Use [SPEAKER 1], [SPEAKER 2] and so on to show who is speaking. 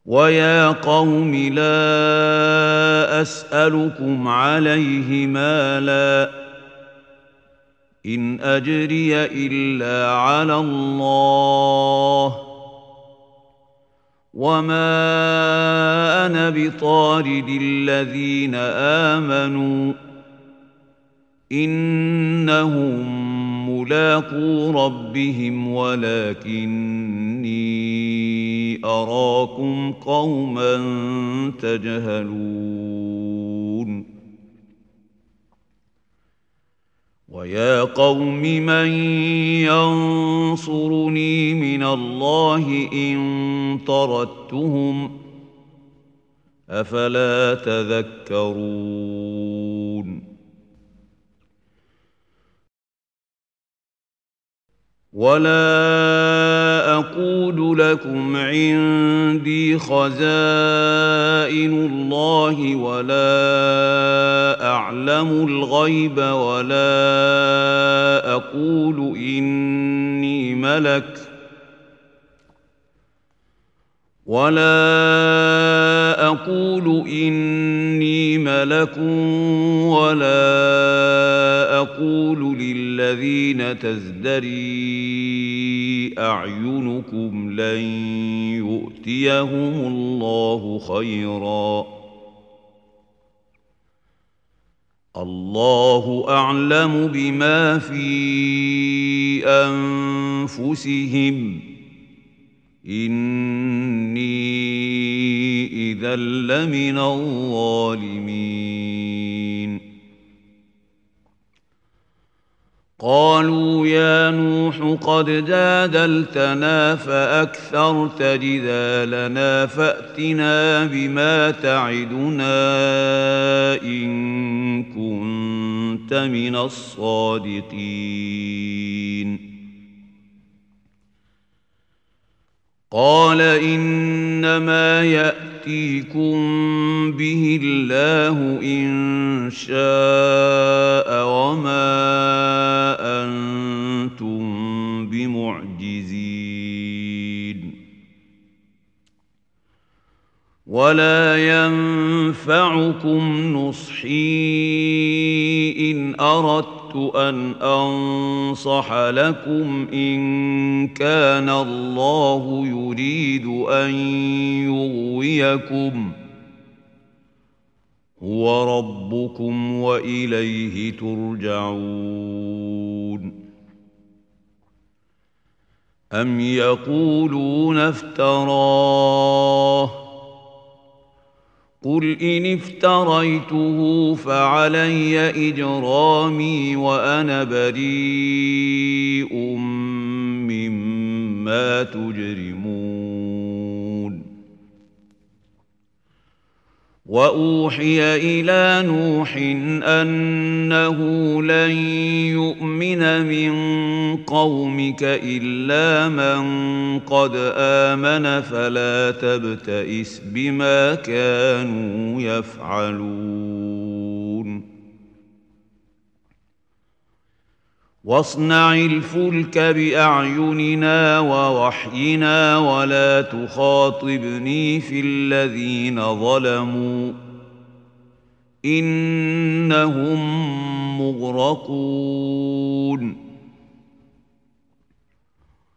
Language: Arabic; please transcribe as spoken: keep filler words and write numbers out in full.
[SPEAKER 1] ويا قوم لا أسألكم عليه مالا إن أجري إلا على الله وما أنا بطارد الذين آمنوا إنهم ملاقو ربهم ولكني أراكم قوما تجهلون ويا قوم من ينصرني من الله إن طردتهم أفلا تذكرون ولا أقول لكم عندي خزائن الله ولا أعلم الغيب ولا أقول إني ملك ولا أقول إني ملك ولا أقول للذين تزدري أعينكم لن يؤتيهم الله خيرا الله أعلم بما في أنفسهم إني إذا لمن الظالمين قالوا يا نوح قد جادلتنا فأكثرت جدالنا فأتنا بما تعدنا إن كنت من الصادقين قال إنما يأتيكم به الله إن شاء وما أنتم بمعجزين ولا ينفعكم نصحي إن أردت أن أنصح لكم إن كان الله يريد أن يغويكم هو ربكم وإليه ترجعون أم يقولون افتراه قل إن افتريته فعلي إجرامي وأنا بريء مما تجرمون وأوحي إلى نوح أنه لن يؤمن من قومك إلا من قد آمن فلا تبتئس بما كانوا يفعلون واصنع الفلك بأعيننا ووحينا ولا تخاطبني في الذين ظلموا إنهم مغرقون